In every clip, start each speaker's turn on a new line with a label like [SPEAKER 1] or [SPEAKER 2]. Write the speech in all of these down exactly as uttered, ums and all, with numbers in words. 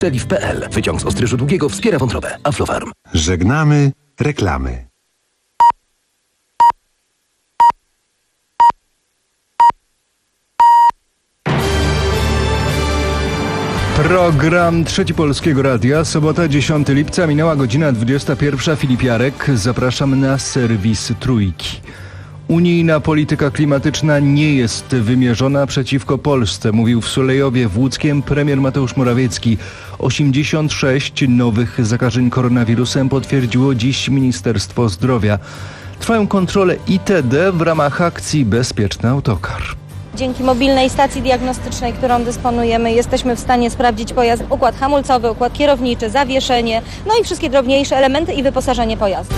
[SPEAKER 1] Relief kropka p l. Wyciąg z ostryżu długiego wspiera wątrobę. Aflofarm.
[SPEAKER 2] Żegnamy reklamy.
[SPEAKER 3] Program Trzeci Polskiego Radia. Sobota, dziesiątego lipca, minęła godzina dwudziesta pierwsza. Filip Jarek. Zapraszam na serwis Trójki. Unijna polityka klimatyczna nie jest wymierzona przeciwko Polsce, mówił w Sulejowie w Łódzkiem premier Mateusz Morawiecki. osiemdziesiąt sześć nowych zakażeń koronawirusem potwierdziło dziś Ministerstwo Zdrowia. Trwają kontrole I T D w ramach akcji Bezpieczny Autokar.
[SPEAKER 4] Dzięki mobilnej stacji diagnostycznej, którą dysponujemy, jesteśmy w stanie sprawdzić pojazd, układ hamulcowy, układ kierowniczy, zawieszenie, no i wszystkie drobniejsze elementy i wyposażenie pojazdu.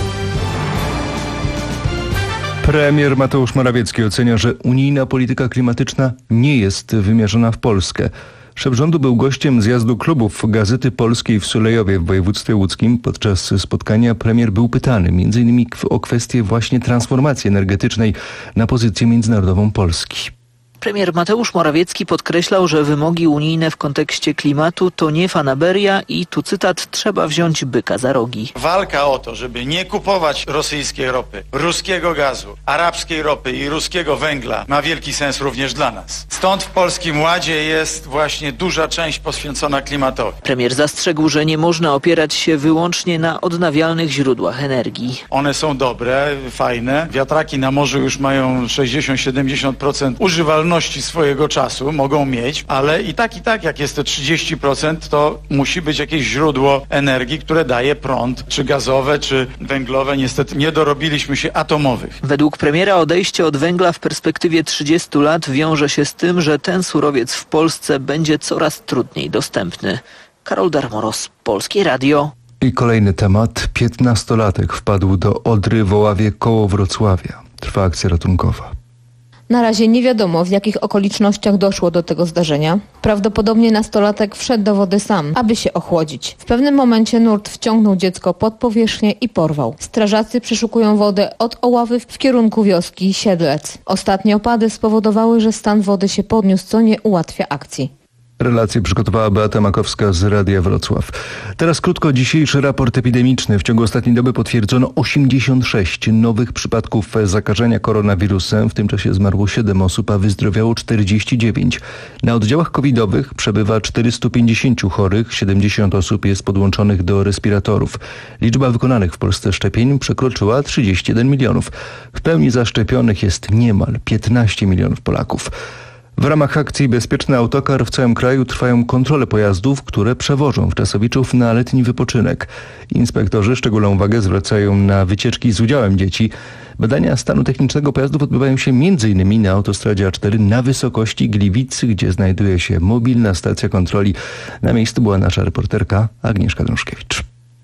[SPEAKER 3] Premier Mateusz Morawiecki ocenia, że unijna polityka klimatyczna nie jest wymierzona w Polskę. Szef rządu był gościem zjazdu klubów Gazety Polskiej w Sulejowie w województwie łódzkim. Podczas spotkania premier był pytany między innymi o kwestię właśnie transformacji energetycznej na pozycję międzynarodową Polski.
[SPEAKER 5] Premier Mateusz Morawiecki podkreślał, że wymogi unijne w kontekście klimatu to nie fanaberia i tu cytat: trzeba wziąć byka za rogi.
[SPEAKER 6] Walka o to, żeby nie kupować rosyjskiej ropy, ruskiego gazu, arabskiej ropy i ruskiego węgla ma wielki sens również dla nas. Stąd w Polskim Ładzie jest właśnie duża część poświęcona klimatowi.
[SPEAKER 5] Premier zastrzegł, że nie można opierać się wyłącznie na odnawialnych źródłach energii.
[SPEAKER 6] One są dobre, fajne. Wiatraki na morzu już mają sześćdziesiąt do siedemdziesięciu procent używalności swojego czasu, mogą mieć, ale i tak, i tak, jak jest to trzydzieści procent, to musi być jakieś źródło energii, które daje prąd, czy gazowe, czy węglowe. Niestety nie dorobiliśmy się atomowych.
[SPEAKER 5] Według premiera odejście od węgla w perspektywie trzydziestu lat wiąże się z tym, że ten surowiec w Polsce będzie coraz trudniej dostępny. Karol Darmoros, Polskie Radio.
[SPEAKER 3] I kolejny temat. Piętnastolatek wpadł do Odry w Oławie koło Wrocławia. Trwa akcja ratunkowa.
[SPEAKER 7] Na razie nie wiadomo, w jakich okolicznościach doszło do tego zdarzenia. Prawdopodobnie nastolatek wszedł do wody sam, aby się ochłodzić. W pewnym momencie nurt wciągnął dziecko pod powierzchnię i porwał. Strażacy przeszukują wodę od Oławy w kierunku wioski Siedlec. Ostatnie opady spowodowały, że stan wody się podniósł, co nie ułatwia akcji.
[SPEAKER 3] Relację przygotowała Beata Makowska z Radia Wrocław. Teraz krótko dzisiejszy raport epidemiczny. W ciągu ostatniej doby potwierdzono osiemdziesiąt sześć nowych przypadków zakażenia koronawirusem. W tym czasie zmarło siedem osób, a wyzdrowiało czterdzieści dziewięć. Na oddziałach covidowych przebywa czterystu pięćdziesięciu chorych, siedemdziesiąt osób jest podłączonych do respiratorów. Liczba wykonanych w Polsce szczepień przekroczyła trzydzieści jeden milionów. W pełni zaszczepionych jest niemal piętnaście milionów Polaków. W ramach akcji Bezpieczny Autokar w całym kraju trwają kontrole pojazdów, które przewożą wczasowiczów na letni wypoczynek. Inspektorzy szczególną uwagę zwracają na wycieczki z udziałem dzieci. Badania stanu technicznego pojazdów odbywają się między innymi na autostradzie A cztery na wysokości Gliwic, gdzie znajduje się mobilna stacja kontroli. Na miejscu była nasza reporterka Agnieszka Drążkiewicz.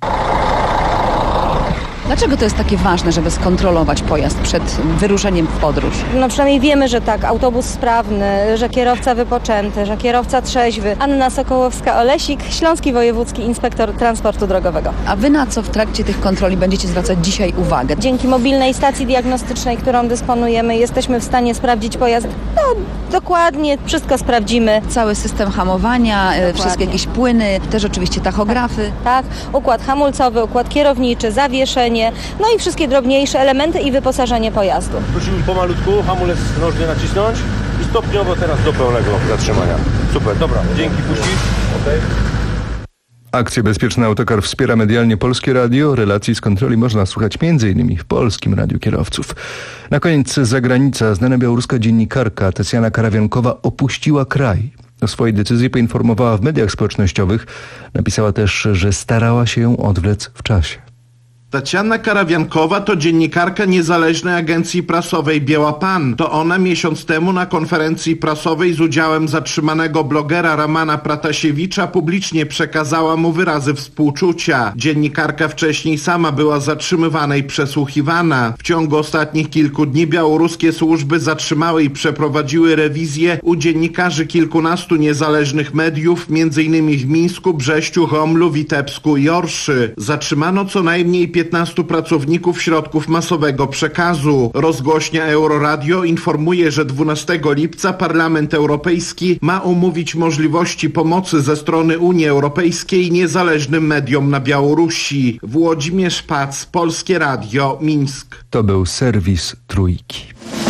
[SPEAKER 8] Dlaczego to jest takie ważne, żeby skontrolować pojazd przed wyruszeniem w podróż?
[SPEAKER 4] No przynajmniej wiemy, że tak, autobus sprawny, że kierowca wypoczęty, że kierowca trzeźwy. Anna Sokołowska-Olesik, Śląski Wojewódzki Inspektor Transportu Drogowego.
[SPEAKER 8] A wy na co w trakcie tych kontroli będziecie zwracać dzisiaj uwagę?
[SPEAKER 4] Dzięki mobilnej stacji diagnostycznej, którą dysponujemy, jesteśmy w stanie sprawdzić pojazd. No dokładnie, wszystko sprawdzimy.
[SPEAKER 8] Cały system hamowania, dokładnie. Wszystkie jakieś płyny, też oczywiście tachografy.
[SPEAKER 4] Tak, tak, układ hamulcowy, układ kierowniczy, zawieszenie. No i wszystkie drobniejsze elementy i wyposażenie pojazdu.
[SPEAKER 9] Prosimy pomalutku, hamulec nożnie nacisnąć i stopniowo teraz do pełnego zatrzymania. Super, dobra, dzięki, puścić. Okay.
[SPEAKER 3] Akcję Bezpieczny Autokar wspiera medialnie Polskie Radio. Relacji z kontroli można słuchać między innymi w Polskim Radiu Kierowców. Na koniec zagranica. Znana białoruska dziennikarka Tatiana Karawiankowa opuściła kraj. O swojej decyzji poinformowała w mediach społecznościowych. Napisała też, że starała się ją odwlec w czasie.
[SPEAKER 10] Tatiana Karawiankowa to dziennikarka niezależnej agencji prasowej Biała Pan. To ona miesiąc temu na konferencji prasowej z udziałem zatrzymanego blogera Ramana Pratasiewicza publicznie przekazała mu wyrazy współczucia. Dziennikarka wcześniej sama była zatrzymywana i przesłuchiwana. W ciągu ostatnich kilku dni białoruskie służby zatrzymały i przeprowadziły rewizję u dziennikarzy kilkunastu niezależnych mediów, między innymi w Mińsku, Brześciu, Homlu, Witebsku i Orszy. Zatrzymano co najmniej piętnastu pracowników środków masowego przekazu. Rozgłośnia Euroradio informuje, że dwunastego lipca Parlament Europejski ma omówić możliwości pomocy ze strony Unii Europejskiej niezależnym mediom na Białorusi. Włodzimierz Pac, Polskie Radio, Mińsk.
[SPEAKER 3] To był serwis Trójki.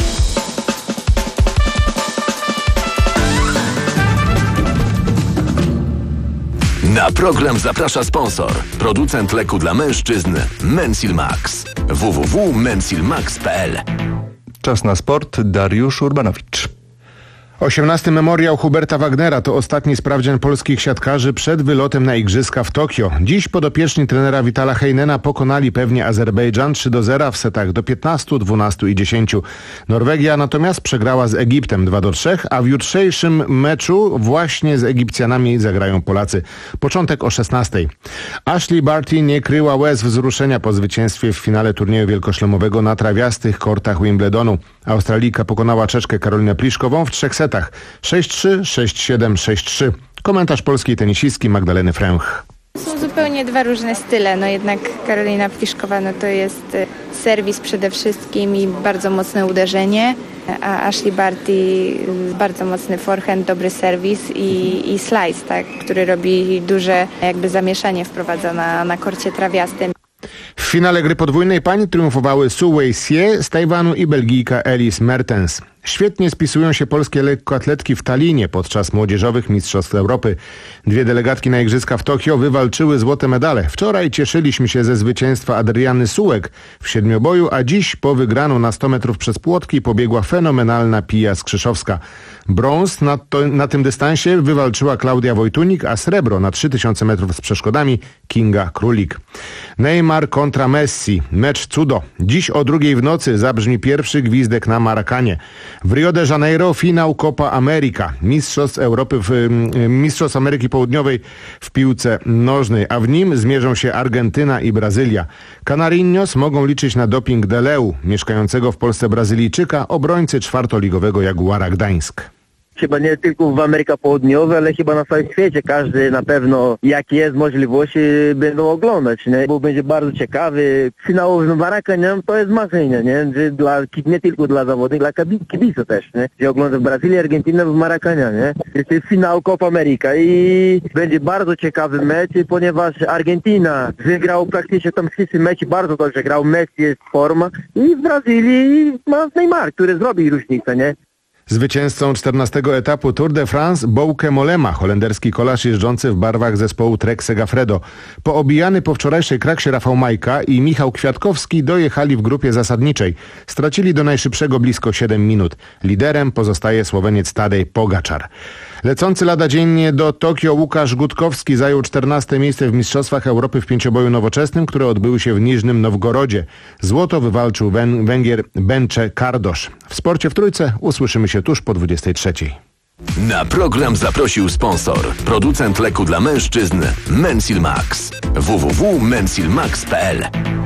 [SPEAKER 1] Na program zaprasza sponsor. Producent leku dla mężczyzn Mensil Max. w w w kropka mensil max kropka p l.
[SPEAKER 3] Czas na sport. Dariusz Urbanowicz.
[SPEAKER 11] osiemnasty memoriał Huberta Wagnera to ostatni sprawdzian polskich siatkarzy przed wylotem na Igrzyska w Tokio. Dziś podopieczni trenera Vitala Heinena pokonali pewnie Azerbejdżan trzy do zera w setach do piętnastu, dwunastu i dziesięciu. Norwegia natomiast przegrała z Egiptem dwa do trzech, a w jutrzejszym meczu właśnie z Egipcjanami zagrają Polacy. Początek o szesnastej. Ashley Barty nie kryła łez wzruszenia po zwycięstwie w finale turnieju wielkoszlemowego na trawiastych kortach Wimbledonu. Australijka pokonała Czeszkę Karolinę Pliszkową w trzech setach. sześć trzy, sześć siedem, sześć trzy. Komentarz polskiej tenisistki Magdaleny Fręch.
[SPEAKER 12] Są zupełnie dwa różne style. No jednak Karolina Pliszkowa no to jest serwis przede wszystkim i bardzo mocne uderzenie, a Ashley Barty bardzo mocny forehand, dobry serwis i, i slice, tak, który robi duże jakby zamieszanie, wprowadza na, na korcie trawiastym.
[SPEAKER 11] W finale gry podwójnej pań triumfowały Su Wei-sie z Tajwanu i Belgijka Elise Mertens. Świetnie spisują się polskie lekkoatletki w Tallinie podczas młodzieżowych mistrzostw Europy. Dwie delegatki na Igrzyska w Tokio wywalczyły złote medale. Wczoraj cieszyliśmy się ze zwycięstwa Adriany Sułek w siedmioboju, a dziś po wygraną na sto metrów przez płotki pobiegła fenomenalna Pija Skrzyszowska. Brąz na, to, na tym dystansie wywalczyła Klaudia Wojtunik, a srebro na trzy tysiące metrów z przeszkodami Kinga Królik. Neymar kontra Messi. Mecz cudo. Dziś o drugiej w nocy zabrzmi pierwszy gwizdek na Marakanie. W Rio de Janeiro finał Copa America, Mistrzostw Europy w, Mistrzostw Ameryki Południowej w piłce nożnej, a w nim zmierzą się Argentyna i Brazylia. Canarinhos mogą liczyć na doping Deleu, mieszkającego w Polsce Brazylijczyka, obrońcy czwartoligowego Jaguara Gdańsk.
[SPEAKER 13] Chyba nie tylko w Ameryce Południowej, ale chyba na całym świecie. Każdy na pewno, jak jest możliwość, będą oglądać, nie? Bo będzie bardzo ciekawy. Finał w Marakanie to jest marzenie, nie? Że dla, nie tylko dla zawodników, dla kibiców też, nie? Że ogląda Brazylię, Argentynę w Marakanie, nie? To jest finał Copa America i będzie bardzo ciekawy mecz, ponieważ Argentyna wygrał praktycznie tam wszyscy mecze, bardzo dobrze grał, Messi jest w forma i w Brazylii ma Neymar, który zrobi różnicę, nie?
[SPEAKER 11] Zwycięzcą czternastego etapu Tour de France Bouke Mollema, holenderski kolarz jeżdżący w barwach zespołu Trek Segafredo. Poobijany po wczorajszej kraksie Rafał Majka i Michał Kwiatkowski dojechali w grupie zasadniczej. Stracili do najszybszego blisko siedem minut. Liderem pozostaje Słoweniec Tadej Pogaczar. Lecący lada dziennie do Tokio Łukasz Gutkowski zajął czternaste miejsce w Mistrzostwach Europy w pięcioboju nowoczesnym, które odbyły się w Niżnym Nowgorodzie. Złoto wywalczył Węg- Węgier Bence Kardosz. W sporcie w trójce usłyszymy się tuż po dwudziestej trzeciej.
[SPEAKER 1] Na program zaprosił sponsor. Producent leku dla mężczyzn Mensil Max. w w w kropka mensil max kropka p l.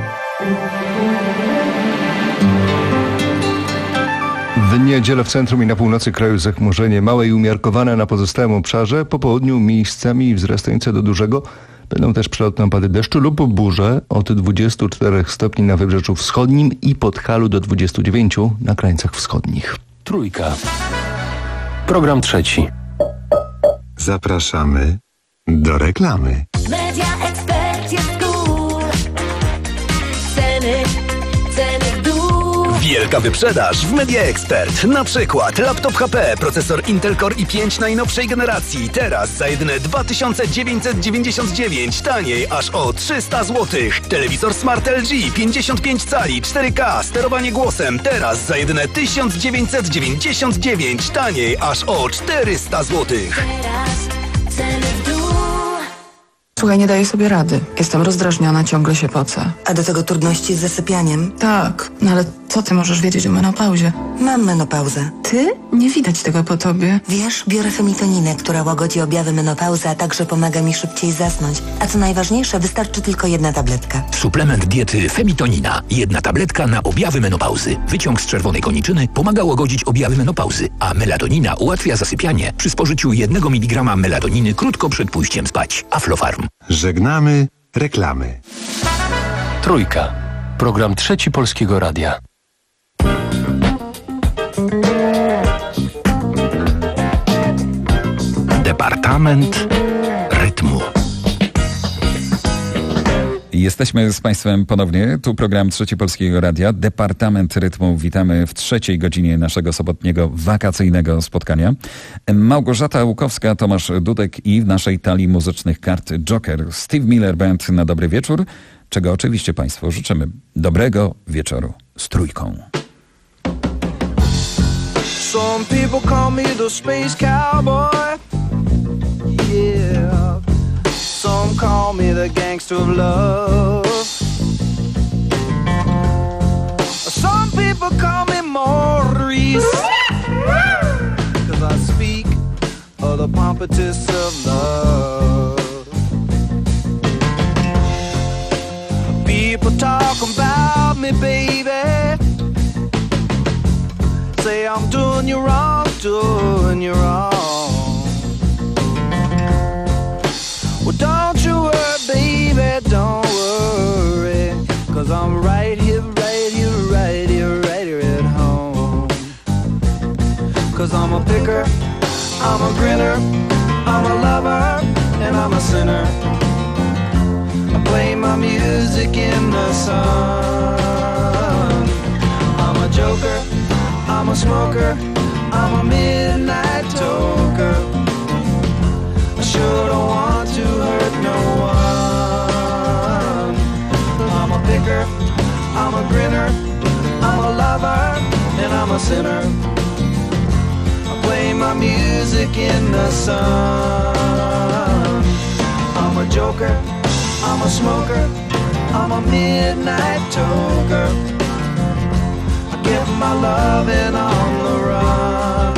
[SPEAKER 3] W niedzielę w centrum i na północy kraju zachmurzenie małe i umiarkowane, na pozostałym obszarze. Po południu miejscami wzrastające do dużego będą też przelotne opady deszczu lub burze od dwudziestu czterech stopni na wybrzeżu wschodnim i Podhalu do dwudziestu dziewięciu na krańcach wschodnich.
[SPEAKER 1] Trójka. Program trzeci.
[SPEAKER 2] Zapraszamy do reklamy.
[SPEAKER 14] Media Expert jest cool. Ceny, ceny w dół.
[SPEAKER 1] Wielka wyprzedaż w Media Expert. Na przykład laptop H P, procesor Intel Core i pięć najnowszej generacji. Teraz za jedyne dwa tysiące dziewięćset dziewięćdziesiąt dziewięć. Taniej aż o trzysta złotych. Telewizor Smart L G pięćdziesiąt pięć cali, cztery K, sterowanie głosem. Teraz za jedyne tysiąc dziewięćset dziewięćdziesiąt dziewięć. Taniej aż o czterysta złotych.
[SPEAKER 14] Teraz ceny w dół.
[SPEAKER 15] Słuchaj, nie daję sobie rady. Jestem rozdrażniona, ciągle się pocę.
[SPEAKER 16] A do tego trudności z zasypianiem?
[SPEAKER 15] Tak, no ale co ty możesz wiedzieć o menopauzie?
[SPEAKER 16] Mam menopauzę.
[SPEAKER 15] Ty? Nie widać tego po tobie.
[SPEAKER 16] Wiesz, biorę femitoninę, która łagodzi objawy menopauzy, a także pomaga mi szybciej zasnąć. A co najważniejsze, wystarczy tylko jedna tabletka.
[SPEAKER 17] Suplement diety Femitonina. Jedna tabletka na objawy menopauzy. Wyciąg z czerwonej koniczyny pomaga łagodzić objawy menopauzy, a melatonina ułatwia zasypianie przy spożyciu jednego miligrama melatoniny krótko przed pójściem spać. Aflofarm.
[SPEAKER 2] Żegnamy reklamy.
[SPEAKER 18] Trójka. Program Trzeci Polskiego Radia.
[SPEAKER 17] Departament rytmu.
[SPEAKER 19] Jesteśmy z Państwem ponownie. Tu program Trzeci Polskiego Radia, Departament Rytmu. Witamy w trzeciej godzinie naszego sobotniego wakacyjnego spotkania. Małgorzata Łukowska, Tomasz Dudek i w naszej talii muzycznych kart Joker Steve Miller Band na dobry wieczór, czego oczywiście Państwu życzymy dobrego wieczoru z Trójką.
[SPEAKER 20] Some people call me the space cowboy. Yeah. Some call me the gangster of love. Some people call me Maurice, 'cause I speak of the pompatus of love. People talk about me, baby, say I'm doing you wrong, doing you wrong. Well, don't you worry, baby, don't worry, 'cause I'm right here, right here, right here, right here at home. 'Cause I'm a picker, I'm a grinner, I'm a lover, and I'm a sinner. I play my music in the sun. I'm a joker, I'm a smoker, I'm a midnight toker. I sure don't want to hurt no one. I'm a picker, I'm a grinner, I'm a lover, and I'm a sinner. I play my music in the sun. I'm a joker, I'm a smoker, I'm a midnight toker. I get my loving on the run.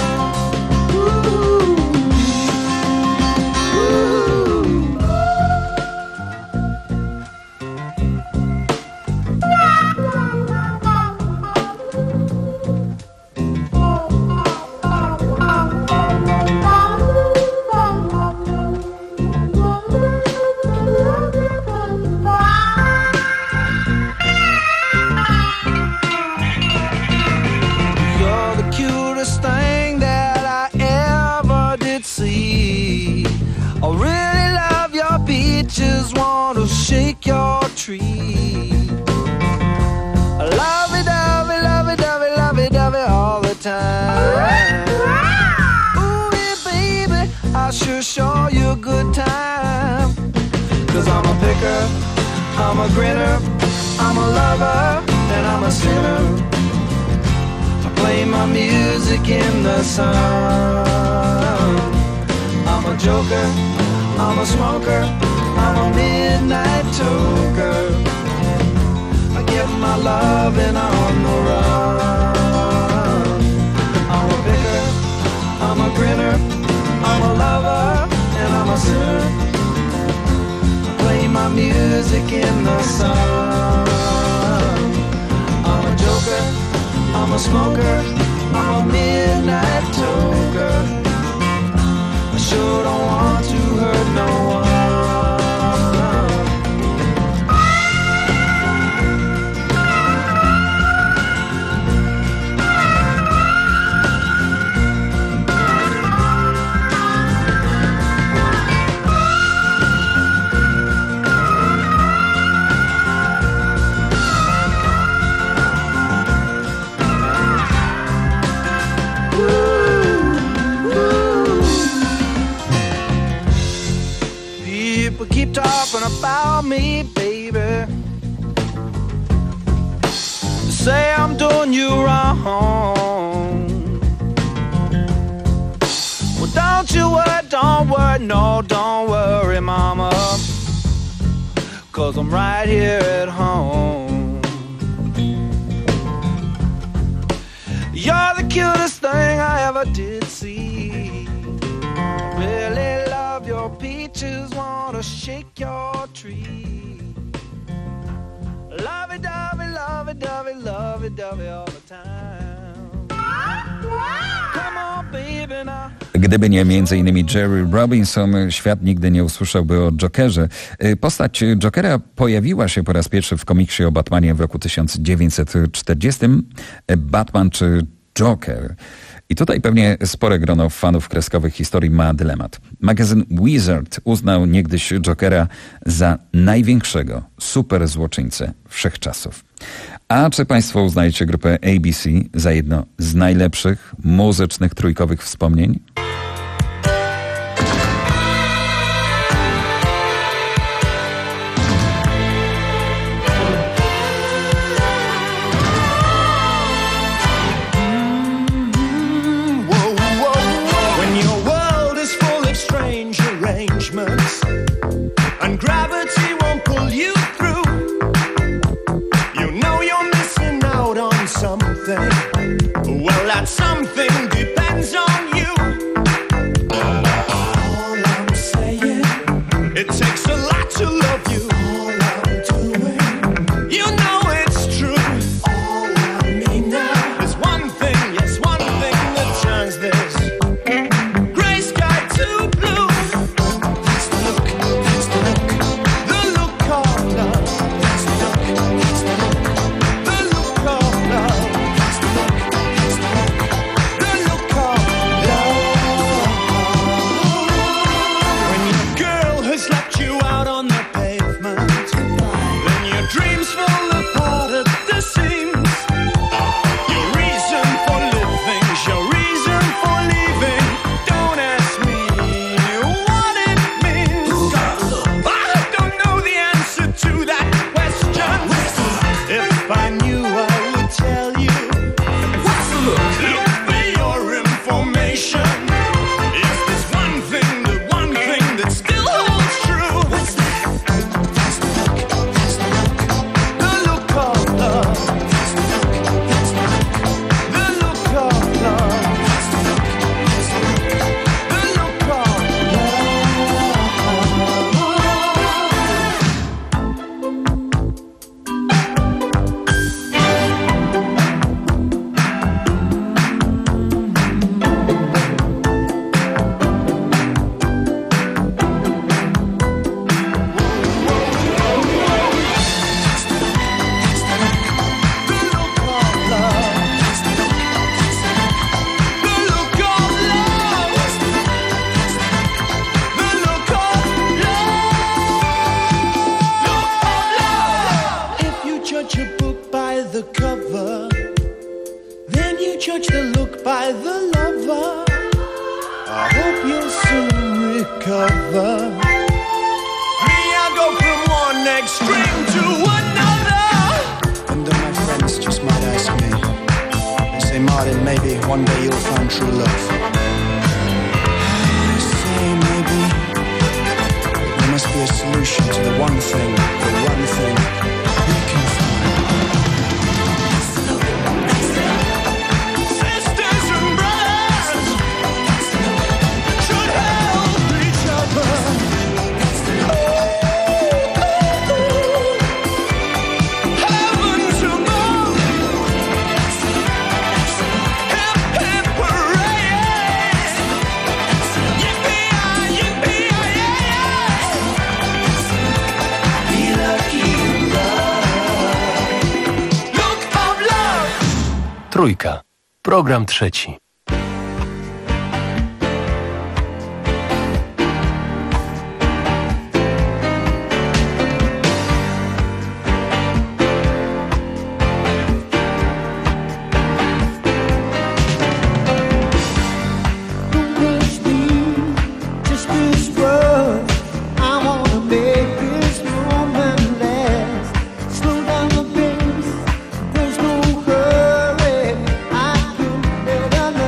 [SPEAKER 20] Just want to shake your tree. Lovey dovey, lovey dovey, lovey dovey all the time. Ooh, yeah, baby, I sure show you a good time. 'Cause I'm a picker, I'm a grinner, I'm a lover, and I'm a sinner. I play my music in the sun. I'm a joker, I'm a smoker, I'm a midnight toker. I get my loving on the run. I'm a picker, I'm a grinner, I'm a lover, and I'm a sinner. I play my music in the sun. I'm a joker, I'm a smoker, I'm a midnight toker. I sure don't want to hurt no one. Keep talking about me, baby. Say I'm doing you wrong. Well, don't you worry, don't worry, no, don't worry, mama, 'cause I'm right here at home. You're the cutest thing I ever did see. I really love your peaches, wanna shake your tree. Lovey-dovey, lovey-dovey, lovey-dovey all the time. Come on, baby, now.
[SPEAKER 19] Gdyby nie między innymi Jerry Robinson, świat nigdy nie usłyszałby o Jokerze. Postać Jokera pojawiła się po raz pierwszy w komiksie o Batmanie w roku tysiąc dziewięćset czterdziestym. Batman czy Joker? I tutaj pewnie spore grono fanów kreskowych historii ma dylemat. Magazyn Wizard uznał niegdyś Jokera za największego superzłoczyńcę wszechczasów. A czy państwo uznajecie grupę A B C za jedno z najlepszych muzycznych trójkowych wspomnień?
[SPEAKER 14] And gravity won't pull you through. You know you're missing out on something. Well, that something depends on you. All I'm saying, it takes a lot to love you. All I'm doing, you know it's true. All I need now is one thing, yes, one thing that turns this gray sky to blue.
[SPEAKER 18] Trójka. Program trzeci.
[SPEAKER 14] There's no hurry, I can let her know.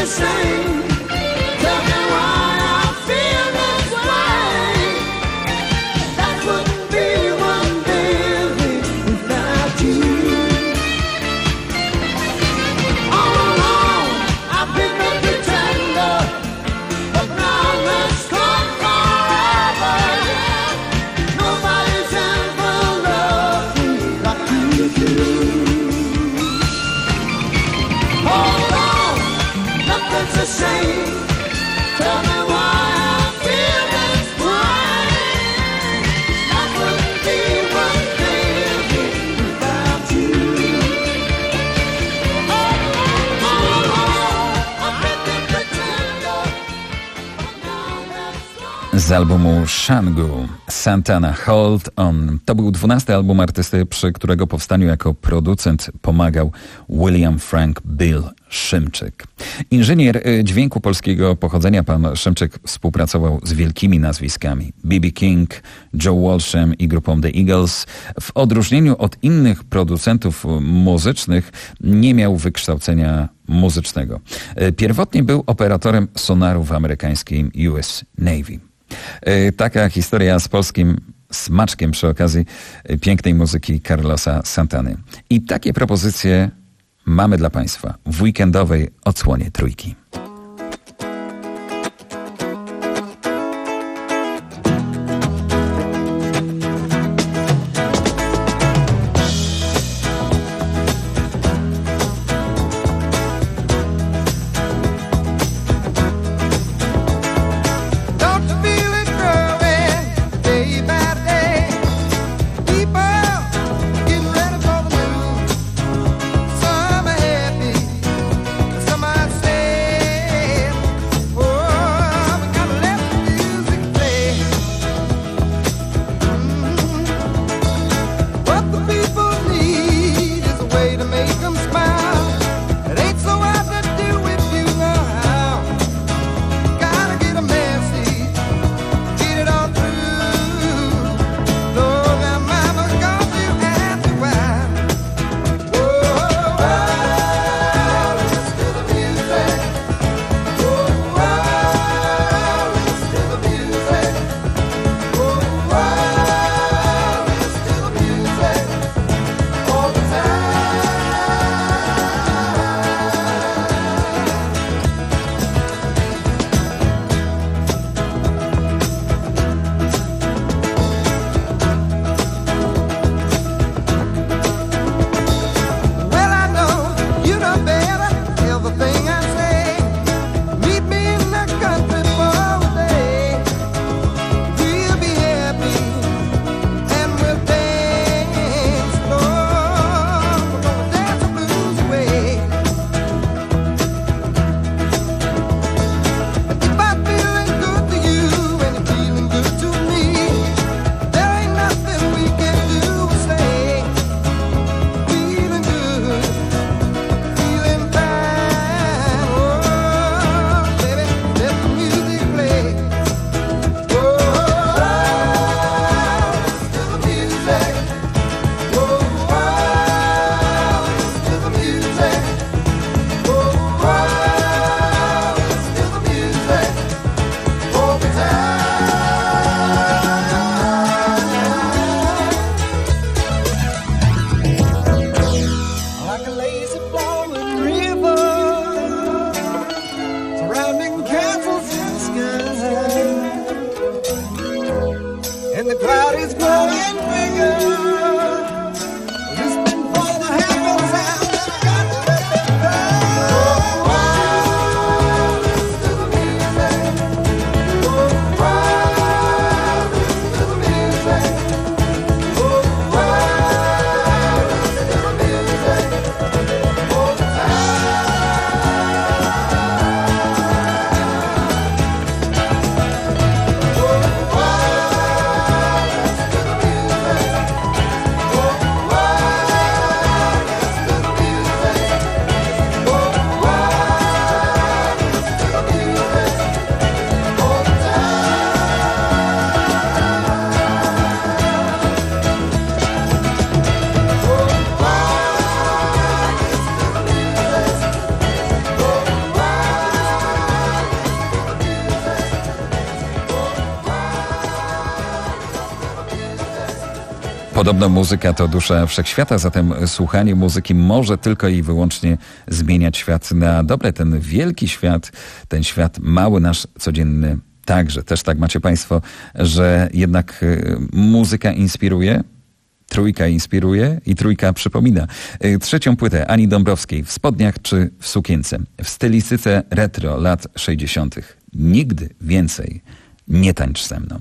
[SPEAKER 14] the same. Tell me why I feel this way. That wouldn't be one day without you. All along I've been a pretender, but now let's come forever. Nobody's ever loved me like you do. Hold on, nothing's the same. Tell me why I feel this way. That wouldn't be one day without you. All along I've been the pretender, but now let's
[SPEAKER 19] Z albumu Shangu, Santana Hold On. To był dwunasty album artysty, przy którego powstaniu jako producent pomagał William Frank Bill Szymczyk. Inżynier y, dźwięku polskiego pochodzenia, pan Szymczyk współpracował z wielkimi nazwiskami B B King, Joe Walshem i grupą The Eagles. W odróżnieniu od innych producentów muzycznych nie miał wykształcenia muzycznego. Y, Pierwotnie był operatorem sonaru w amerykańskiej U S Navy. Y, Taka historia z polskim smaczkiem przy okazji y, pięknej muzyki Carlosa Santany. I takie propozycje mamy dla Państwa w weekendowej odsłonie Trójki.
[SPEAKER 20] Don't you feel it growing day by day? People getting ready for the move. Some are happy, some are sad. Oh, we gotta let the music play. Mm. What the people need is a way to make them smile. It ain't so hard to do if you know how. Gotta get a message, get it all through. Lord, that mama got you and you out. Whoa, whoa, listen to the music. Whoa, whoa, listen to the music. Whoa, whoa, listen to the music all the time. Well, I know you know better everything I say. Meet me in the country for a day. We'll be happy and we'll dance, Lord. We're gonna dance the blues away. If I'm feeling good to you and you're feeling good to me, there ain't nothing we can do or say. Feeling good, feeling fine. Oh, baby, let the music play. Whoa, listen to the music. Whoa, listen to the music. Whoa, listen to the music all the time. Like a lazy flowing river, surrounding castles in the sky, and the cloud is growing bigger, listening for the happy sound that got to make me cry. Oh, listen to the music. Oh, listen to the music. Oh, listen to the music all the time.
[SPEAKER 19] Podobno muzyka to dusza wszechświata, zatem słuchanie muzyki może tylko i wyłącznie zmieniać świat na dobre. Ten wielki świat, ten świat mały nasz, codzienny także. Też tak macie Państwo, że jednak y, muzyka inspiruje, trójka inspiruje i trójka przypomina. Y, trzecią płytę Ani Dąbrowskiej w spodniach czy w sukience, w stylistyce retro lat sześćdziesiątych. Nigdy więcej nie tańcz ze mną.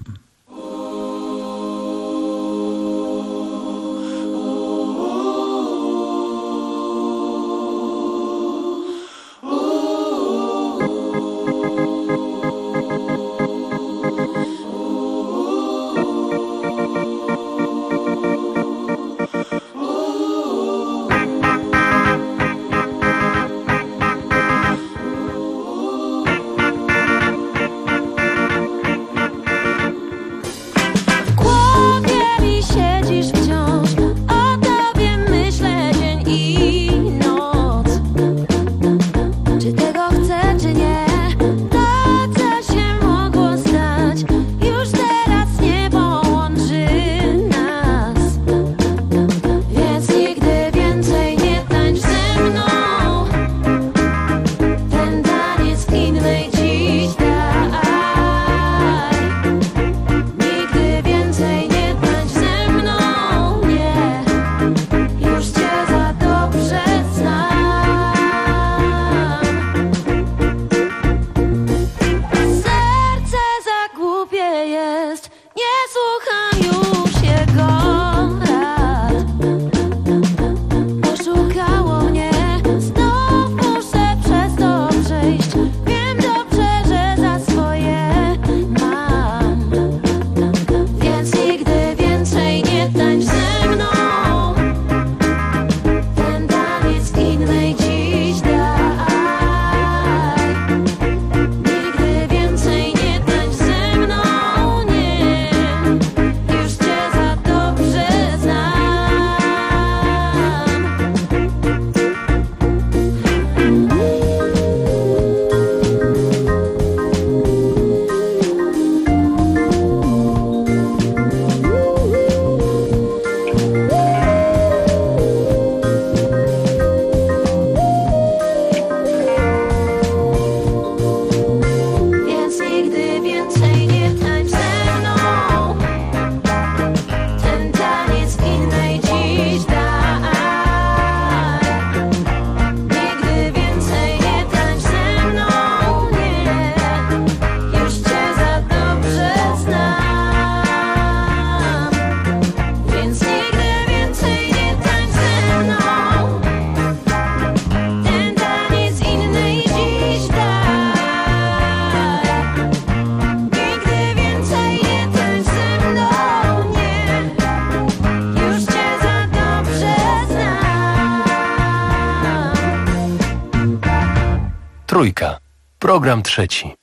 [SPEAKER 18] Trójka. Program trzeci.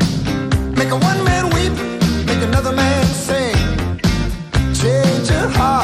[SPEAKER 14] Change your heart.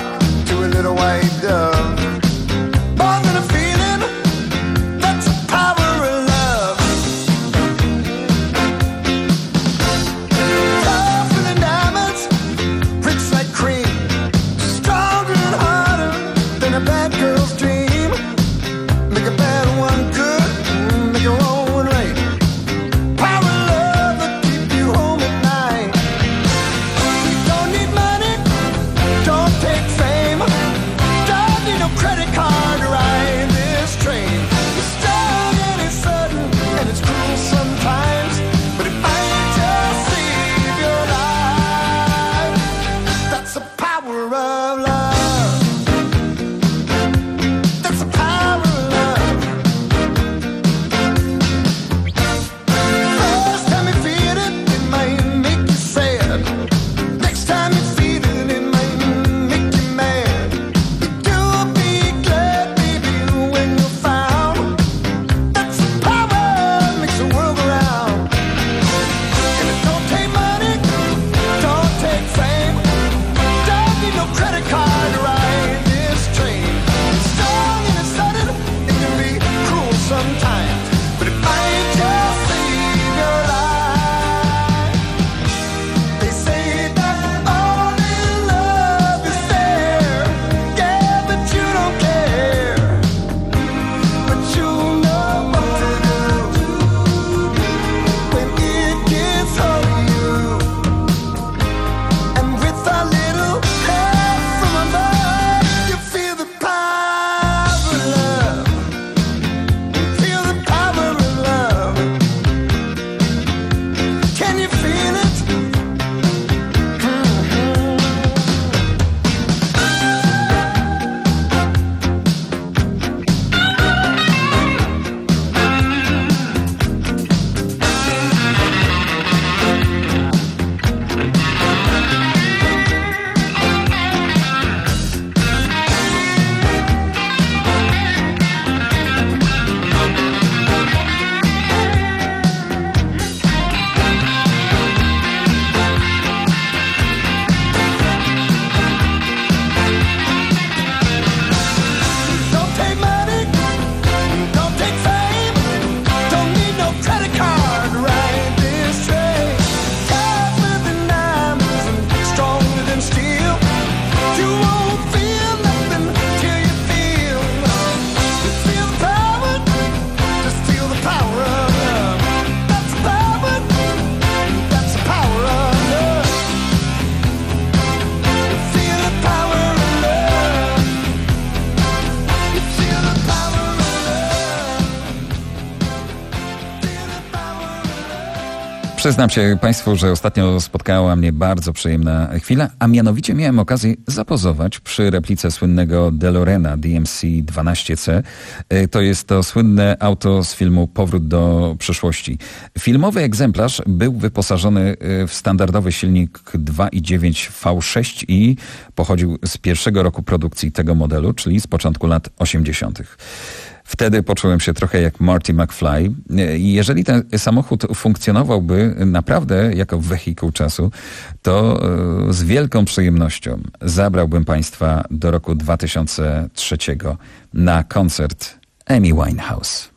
[SPEAKER 19] Przyznam się Państwu, że ostatnio spotkała mnie bardzo przyjemna chwila, a mianowicie miałem okazję zapozować przy replice słynnego DeLoreana D M C dwanaście C. To jest to słynne auto z filmu Powrót do przyszłości. Filmowy egzemplarz był wyposażony w standardowy silnik dwa i dziewięć V sześć i pochodził z pierwszego roku produkcji tego modelu, czyli z początku lat osiemdziesiątych. Wtedy poczułem się trochę jak Marty McFly i jeżeli ten samochód funkcjonowałby naprawdę jako wehikuł czasu, to z wielką przyjemnością zabrałbym Państwa do roku dwa tysiące trzeciego na koncert Amy Winehouse.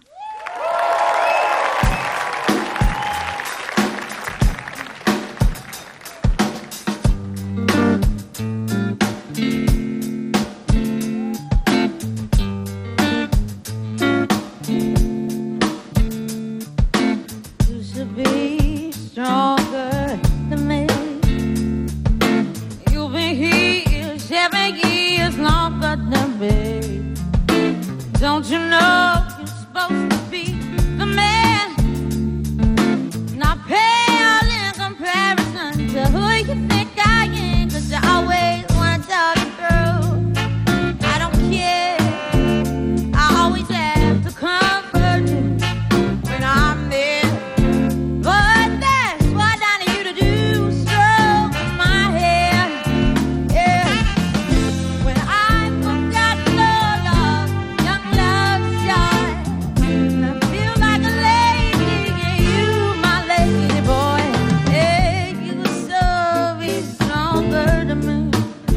[SPEAKER 21] Don't you know you're supposed to be the man? Not pale in comparison to who you think I am, 'cause you always want to talk it through. I don't care, I always have to comfort you when I'm there. But that's what I need you to do, stroke my hair, yeah. When I forgot love, love, young love's joy, I feel like a lady, and you my lady boy. Hey, you so be stronger than me.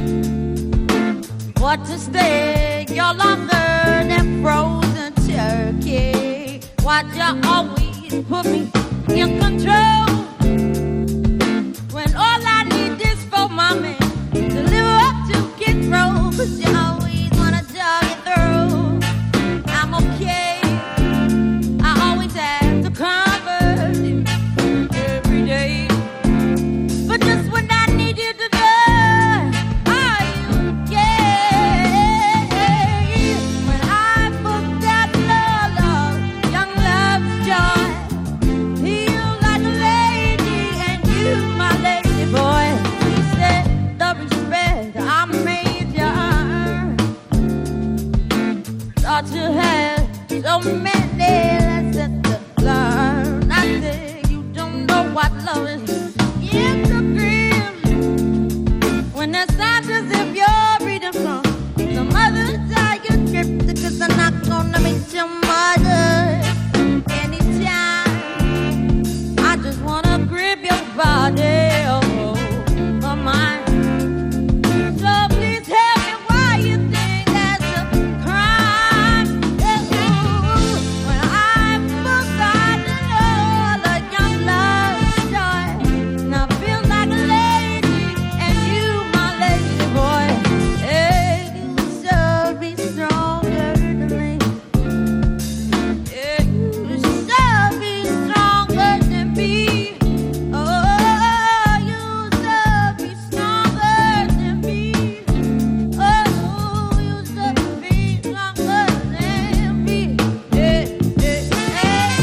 [SPEAKER 21] What to stay, you're longer than frozen turkey. Why'd you always put me in control when all I need is for my man to live up to get through? 'Cause you always wanna talk it through. I'm okay, I always have to comfort you every day. But just when I need you to go, are you okay? When I forgot love, love, young love's joy, feel like a lady and you my lady boy. He said the respect I made you earn, thought you had so many lessons to learn. I said you don't know what love is. It's a dream when it sounds as if you're reading from some other tiger script, 'cause I'm not gonna meet your mother anytime. I just wanna grip your body, oh, for mine. So please tell me why you think that's a crime. Ooh, when I forgot to know the young love's joy, now I feel like a lady and you my lady boy. Hey, you should be stronger than me. Yeah, you should be stronger than me. Oh, you should be stronger than me. Oh, you should be stronger than me. Yeah, yeah, yeah.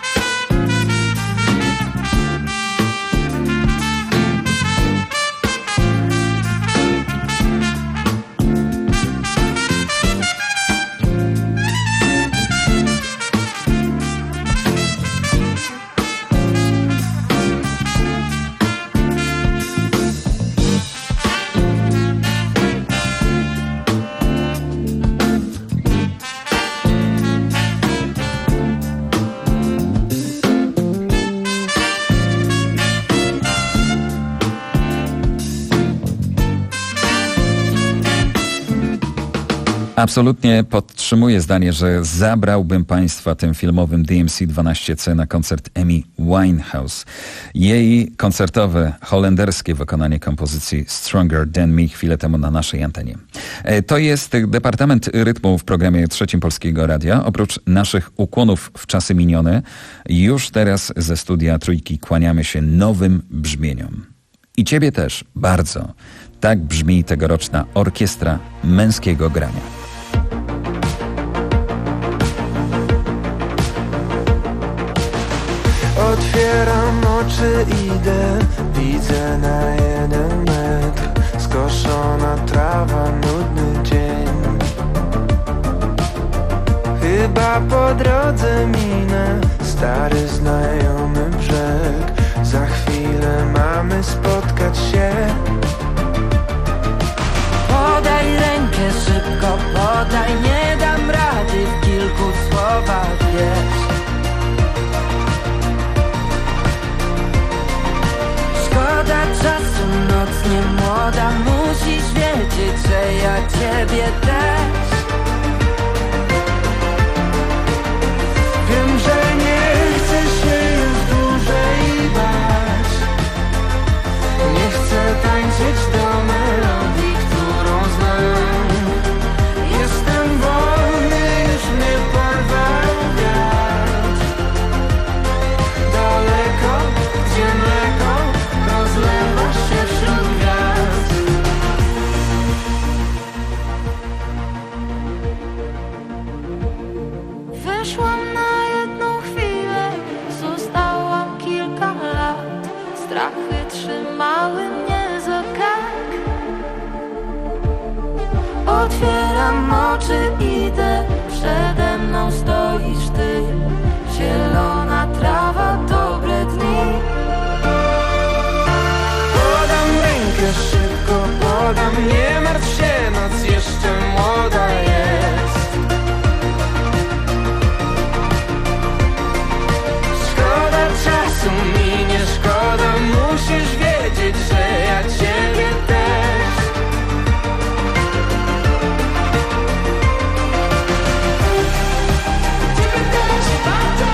[SPEAKER 19] Absolutnie podtrzymuję zdanie, że zabrałbym Państwa tym filmowym D M C dwanaście C na koncert Amy Winehouse. Jej koncertowe, holenderskie wykonanie kompozycji Stronger Than Me chwilę temu na naszej antenie. To jest Departament Rytmu w programie Trzecim Polskiego Radia. Oprócz naszych ukłonów w czasy minione, już teraz ze studia Trójki kłaniamy się nowym brzmieniom. I Ciebie też bardzo. Tak brzmi tegoroczna orkiestra męskiego grania.
[SPEAKER 20] Otwier- Otwieram oczy, idę, widzę na jeden metr skoszona trawa, nudny dzień. Chyba po drodze minę stary znajomy brzeg. Za chwilę mamy spotkać się. Podaj rękę szybko, podaj, nie dam rady w kilku słowach, wiesz. Szkoda czasu, noc nie młoda, musisz wiedzieć, że ja ciebie też. Wiem, że nie chcę się już dłużej bać. Nie chcę tańczyć do melodii, którą znam. Jestem wolny, już mnie porwał wiatr. Daleko, gdzie mleko rozlewa się wśród gwiazd. Weszłam na jedną chwilę, zostałam kilka lat. Strachy trzymały mnie za kark. Otwieram oczy, idę, przede mną stoisz ty. Zielona trawa, dobre dni. Podam rękę szybko, podam, nie martw się, noc jeszcze młoda jest. Szkoda czasu, mi nie szkoda, musisz wiedzieć, że ja ciebie też. Ciebie też bardzo.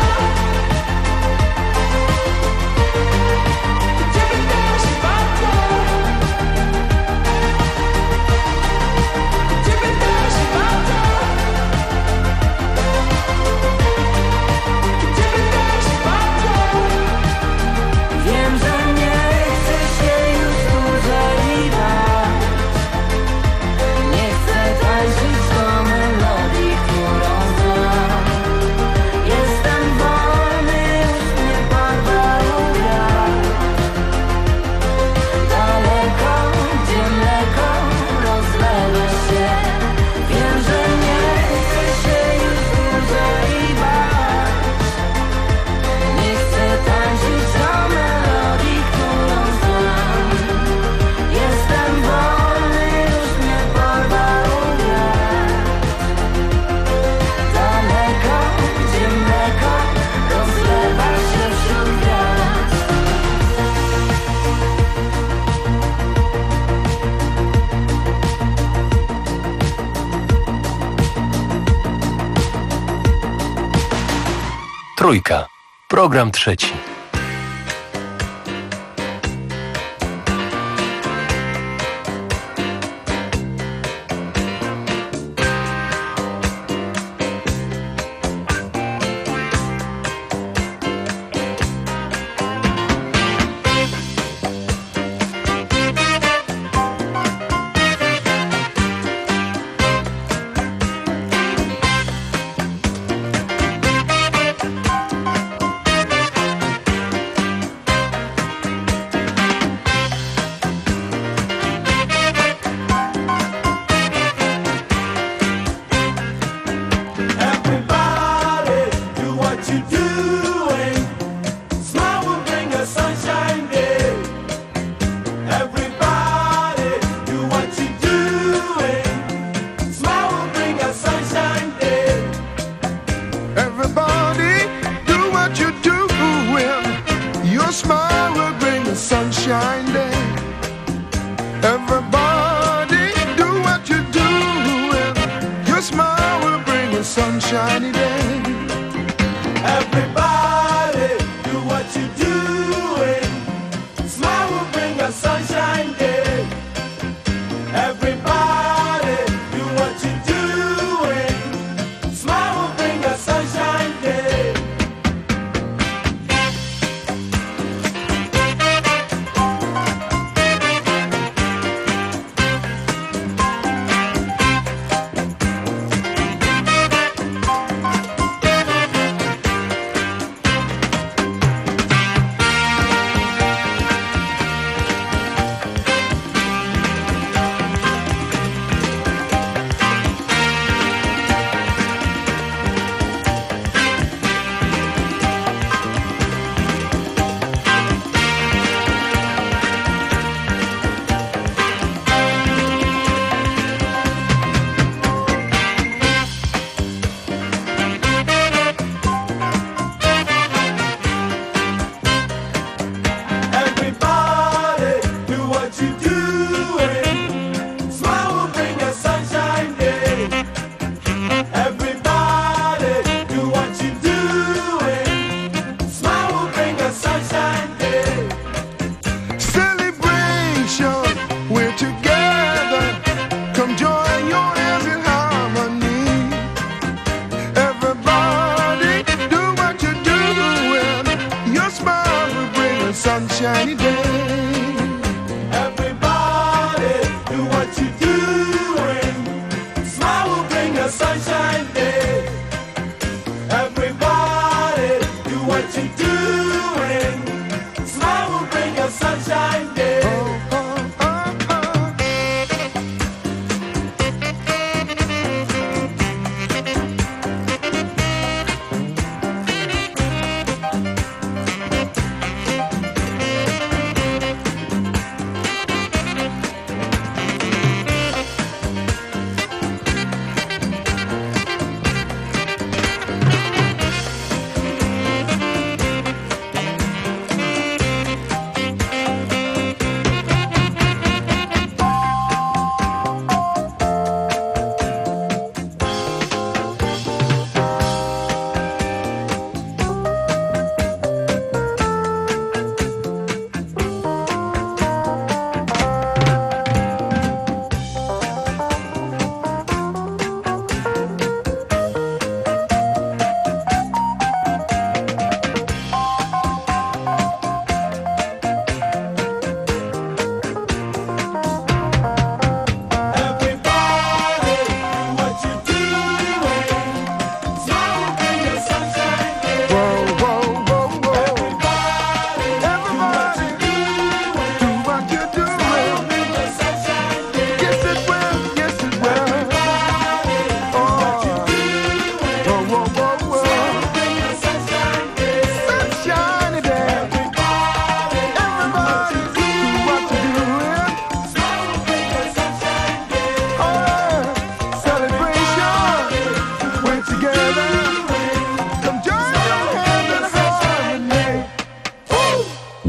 [SPEAKER 20] Ciebie też bardzo. Ciebie też bardzo. Ciebie też bardzo. Wiem, że nie chcę się już dłużej bać. Nie chcę tańczyć do melodii, którą znam. Jestem wolny, już mnie porwał wiatr. Daleko, gdzie mleko rozlewa się. Wiem, że nie chcę się już dłużej bać. Nie chcę tańczyć do melodii, którą znam. Jestem wolny, już mnie porwał wiatr. Daleko, gdzie mleko rozlewa się wśród gwiazd.
[SPEAKER 18] Trójka. Program trzeci.
[SPEAKER 14] Everybody, do what you're doing. Smile will bring a sunshine day. Everybody, do what you're doing. Smile will bring a sunshine day.
[SPEAKER 20] Everybody, do what you're doing. Your smile will bring a sunshine day. Everybody, do what you're doing. Your smile will bring a sunshiny day.
[SPEAKER 14] Everybody, do what you're doing. Smile will bring a sunshine day. Everybody, do what you're doing. Smile will bring a sunshine day.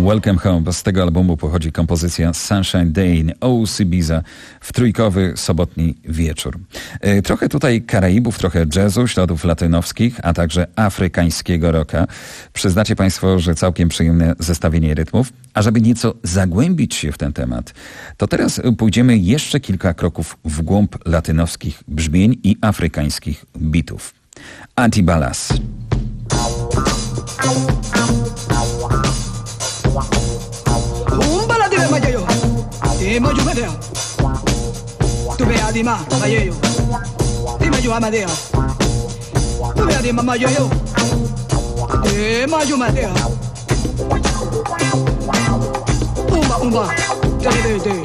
[SPEAKER 19] Welcome Home. Z tego albumu pochodzi kompozycja Sunshine Day, Oasis Ibiza w trójkowy sobotni wieczór. Yy, trochę tutaj Karaibów, trochę jazzu, śladów latynowskich, a także afrykańskiego rocka. Przyznacie Państwo, że całkiem przyjemne zestawienie rytmów. A żeby nieco zagłębić się w ten temat, to teraz pójdziemy jeszcze kilka kroków w głąb latynowskich brzmień i afrykańskich bitów. Antibalas.
[SPEAKER 6] Umba, umba, de, de, de.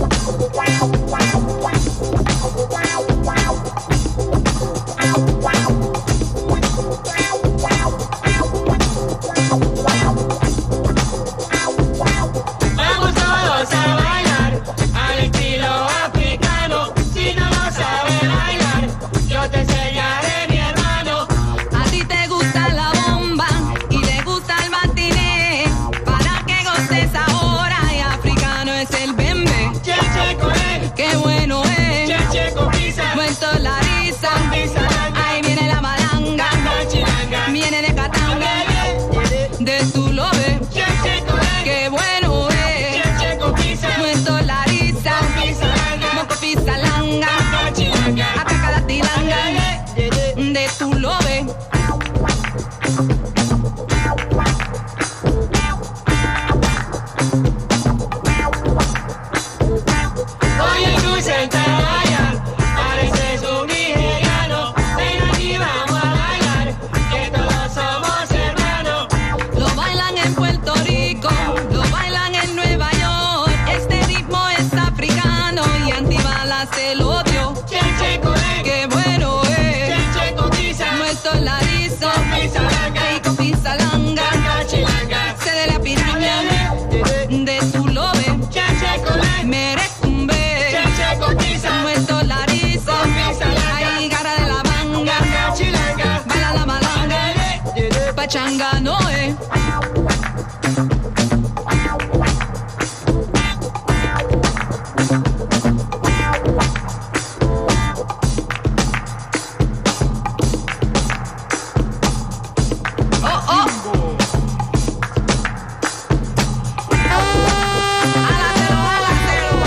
[SPEAKER 14] Vamos todos a bailar al estilo africano. Si no lo sabes bailar, yo te enseñaré, mi hermano.
[SPEAKER 22] A ti te gusta la bomba y te gusta el batiné. Para que goces ahora y africano es el bembe.
[SPEAKER 14] Cheche con él,
[SPEAKER 22] qué bueno es.
[SPEAKER 14] cheche con pizza,
[SPEAKER 22] Muerto la risa.
[SPEAKER 14] con pizza langa.
[SPEAKER 22] Ahí viene la malanga.
[SPEAKER 14] Ganga chilanga.
[SPEAKER 22] Viene de Catanga. De tu lobe.
[SPEAKER 14] Cheche con él,
[SPEAKER 22] Qué bueno es.
[SPEAKER 14] cheche con pizza,
[SPEAKER 22] Muerto la risa.
[SPEAKER 14] con pizza langa.
[SPEAKER 22] Moco pizza langa.
[SPEAKER 14] Ganga chilanga.
[SPEAKER 22] Ataca la tilanga. De tu lobe.
[SPEAKER 14] Oye, tú sentada allá, pareces un nigeriano. Ven aquí, vamos a bailar, que todos somos hermanos.
[SPEAKER 22] Lo bailan en Puerto Rico, lo bailan en Nueva York. Este ritmo es africano y Antibalas el odio.
[SPEAKER 14] Cheche con él,
[SPEAKER 22] Qué bueno es.
[SPEAKER 14] cheche con pizza,
[SPEAKER 22] Muerto la risa.
[SPEAKER 14] con pizza langa.
[SPEAKER 22] Ahí con pizza langa.
[SPEAKER 14] Ganga chilanga.
[SPEAKER 22] Se de la piraña. De tu lobe.
[SPEAKER 14] Cheche con él,
[SPEAKER 22] Merecumbe.
[SPEAKER 14] cheche con pizza,
[SPEAKER 22] Muerto la risa.
[SPEAKER 14] con pizza langa.
[SPEAKER 22] Ahí gara de la manga.
[SPEAKER 14] Ganga chilanga.
[SPEAKER 22] Baila la malanga. Pachanga no es. Oh, oh. Alacero, alacero.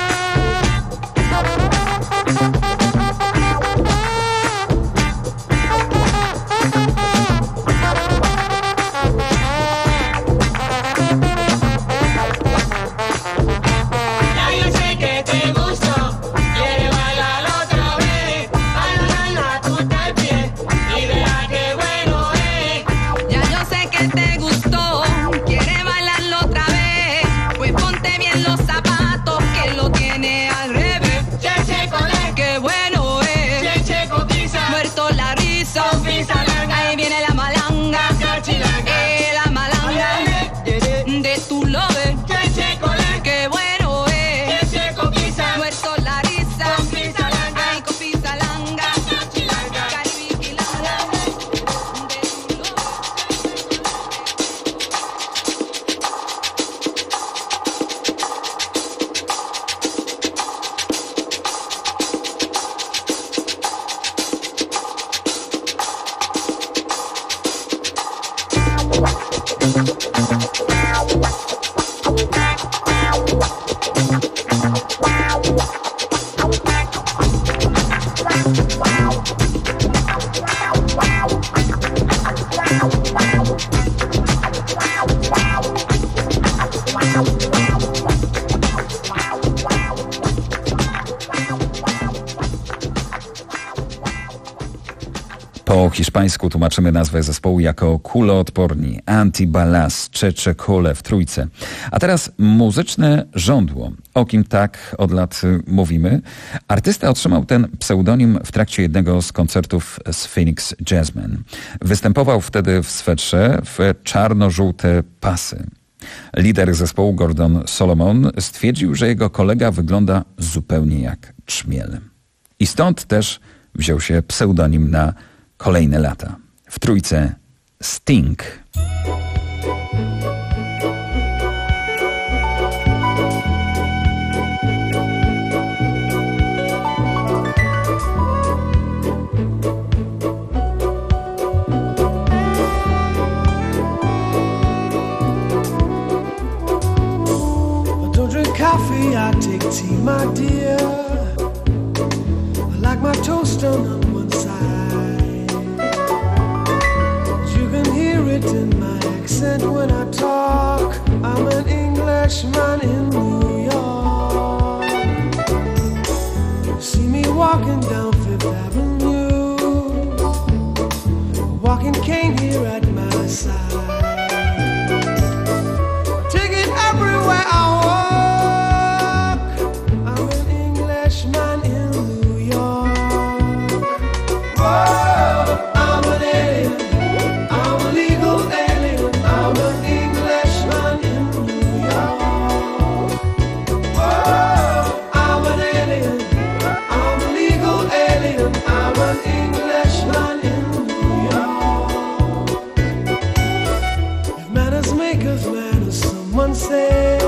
[SPEAKER 14] Ya yo sé que te gustó, quiere bailar otra vez. Baila, tú al pie y verá qué bueno es.
[SPEAKER 22] Ya yo sé que te gustó, quiere bailarlo otra vez. Pues ponte bien los zapatos que lo tiene al revés.
[SPEAKER 14] Cheche con él,
[SPEAKER 22] Qué bueno es.
[SPEAKER 14] cheche con pizza,
[SPEAKER 22] Muerto la risa.
[SPEAKER 14] con pizza langa.
[SPEAKER 22] Ahí viene la malanga.
[SPEAKER 14] Ganga chilanga.
[SPEAKER 22] Eh, la malanga. De tu lobe.
[SPEAKER 14] Cheche con él,
[SPEAKER 22] Qué bueno es.
[SPEAKER 14] cheche con pizza,
[SPEAKER 22] Muerto la risa.
[SPEAKER 14] con pizza langa.
[SPEAKER 22] Ahí con pizza langa.
[SPEAKER 14] Ganga chilanga.
[SPEAKER 22] Caribe y langa. De tu lobe.
[SPEAKER 19] Po hiszpańsku tłumaczymy nazwę zespołu jako kuloodporni. Antibalas, Cheche Cole w trójce. A teraz muzyczne żądło. O kim tak od lat mówimy? Artysta otrzymał ten pseudonim w trakcie jednego z koncertów z Phoenix Jazzmen. Występował wtedy w swetrze w czarno-żółte pasy. Lider zespołu Gordon Solomon stwierdził, że jego kolega wygląda zupełnie jak trzmiel. I stąd też wziął się pseudonim na kolejne lata. W trójce Sting.
[SPEAKER 20] coffee, I take tea, my dear. I like my toast on one side. You can hear it in my accent when I talk. I'm an Englishman in New York. You see me walking down Fifth Avenue, walking cane here at my side. Take it everywhere I walk. I'm an Englishman in New York. Whoa, I'm an alien. I'm a legal alien. I'm an Englishman in New York. Whoa, I'm an alien. I'm a legal alien. I'm an Englishman in New York. If manners make us manners, someone say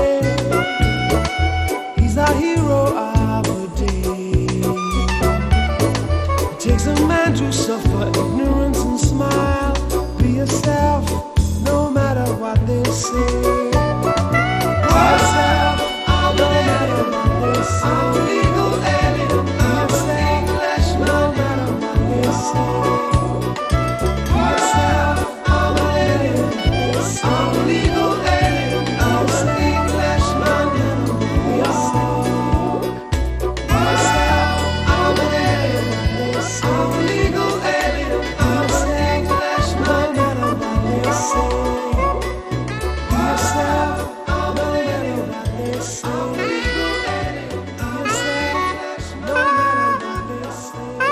[SPEAKER 20] he's our hero of the day. It takes a man to suffer ignorance and smile. Be yourself, no matter what they say. Be yourself, no matter what they say. I'm a legal alien. I'm an Englishman, no matter what they say. Be yourself, I'm an alien. I'm a legal alien. I'm an Englishman in New York. Be yourself, I'm an alien. I'm a legal alien. I'm an Englishman, no matter what they say. Be yourself, I'm an alien. I'm a legal alien. Be yourself, no matter what they say.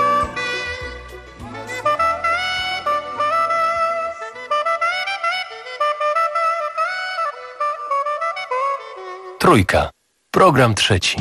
[SPEAKER 18] Trójka. Program trzeci.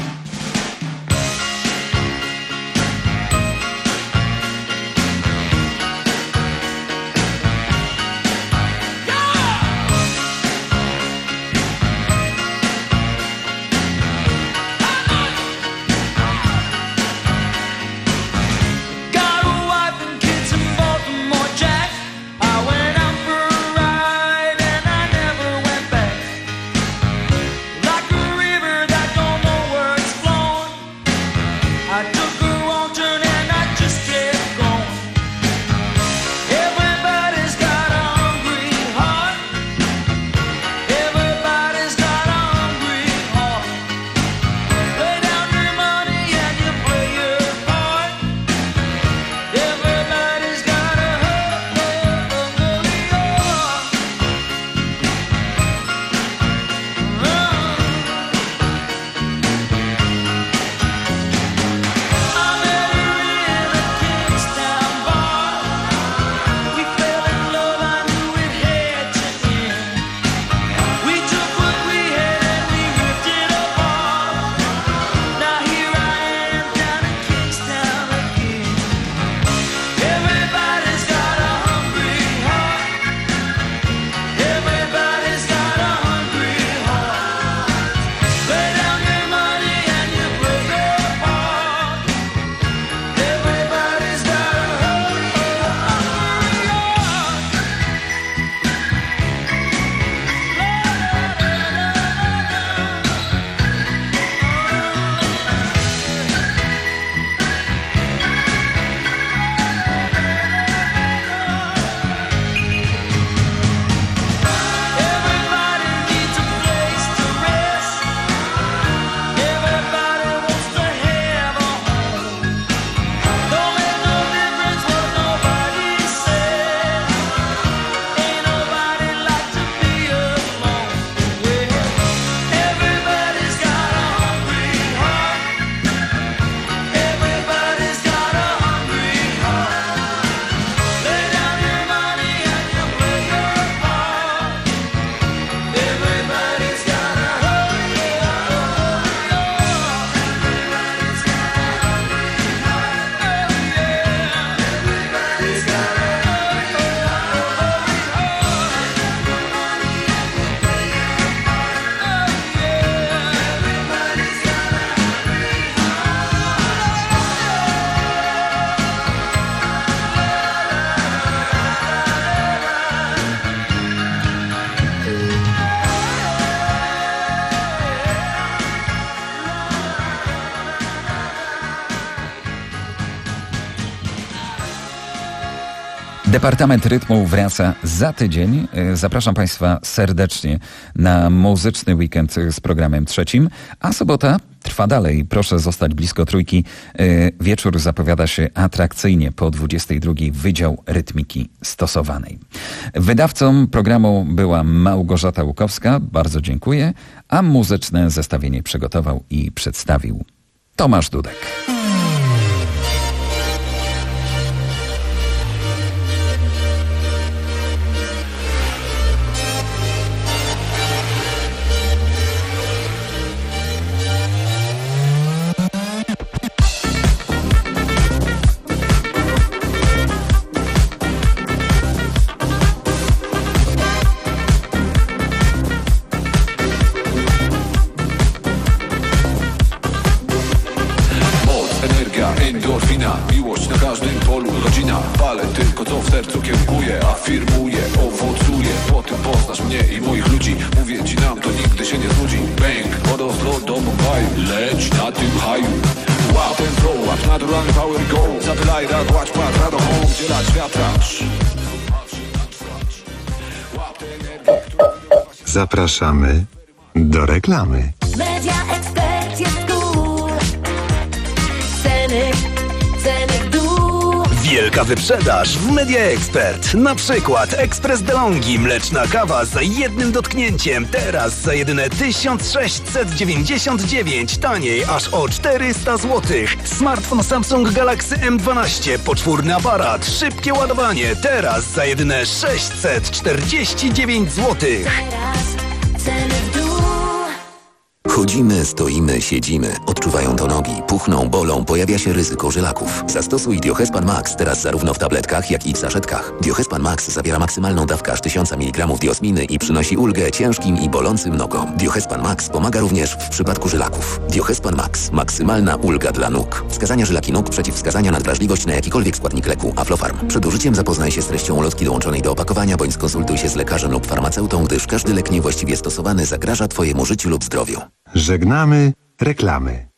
[SPEAKER 14] Got a wife and kids in Baltimore, Jack. I went out for a ride and I never went back. Like a river that don't know where it's flowing.
[SPEAKER 19] Departament Rytmu wraca za tydzień. Zapraszam Państwa serdecznie na muzyczny weekend z programem trzecim, a sobota trwa dalej. Proszę zostać blisko trójki. Wieczór zapowiada się atrakcyjnie. Po dwudziestej drugiej Wydział Rytmiki Stosowanej. Wydawcą programu była Małgorzata Łukowska. Bardzo dziękuję. A muzyczne zestawienie przygotował i przedstawił Tomasz Dudek.
[SPEAKER 5] Endorfina, miłość na każdym polu, rodzina. Palę tylko co w sercu kiełkuje, afirmuję, owocuje. Po tym poznasz mnie i moich ludzi. Mówię ci, nam to nigdy się nie znudzi. Bang, podostro do Bombaju, leć na tym haju. Łap ten flow, łap naturalny power go. Zapylaj rad, łać pad, rado home, gdzie lać wiatracz.
[SPEAKER 2] Zapraszamy do reklamy.
[SPEAKER 14] Media Expert jest cool. Ceny, ceny w dół.
[SPEAKER 1] Wielka wyprzedaż w Media Expert. Na przykład ekspres DeLonghi, mleczna kawa za jednym dotknięciem. Teraz za jedyne tysiąc sześćset dziewięćdziesiąt dziewięć. Taniej aż o czterysta złotych. Smartfon Samsung Galaxy M dwanaście. Poczwórny aparat. Szybkie ładowanie. Teraz za jedyne sześćset czterdzieści dziewięć złotych.
[SPEAKER 14] Teraz ceny w dół.
[SPEAKER 7] Chodzimy, stoimy, siedzimy. Odczuwają to nogi, puchną, bolą, pojawia się ryzyko żylaków. Zastosuj Diohespan Max teraz zarówno w tabletkach, jak i w saszetkach. Diohespan Max zawiera maksymalną dawkę aż tysiąc miligramów diosminy i przynosi ulgę ciężkim i bolącym nogom. Diohespan Max pomaga również w przypadku żylaków. Diohespan Max. Maksymalna ulga dla nóg. Wskazania żylaki nóg, przeciwwskazania na wrażliwość na jakikolwiek składnik leku. Aflofarm. Przed użyciem zapoznaj się z treścią ulotki dołączonej do opakowania, bądź skonsultuj się z lekarzem lub farmaceutą, gdyż każdy lek niewłaściwie stosowany zagraża Twojemu życiu lub zdrowiu.
[SPEAKER 2] Żegnamy reklamy.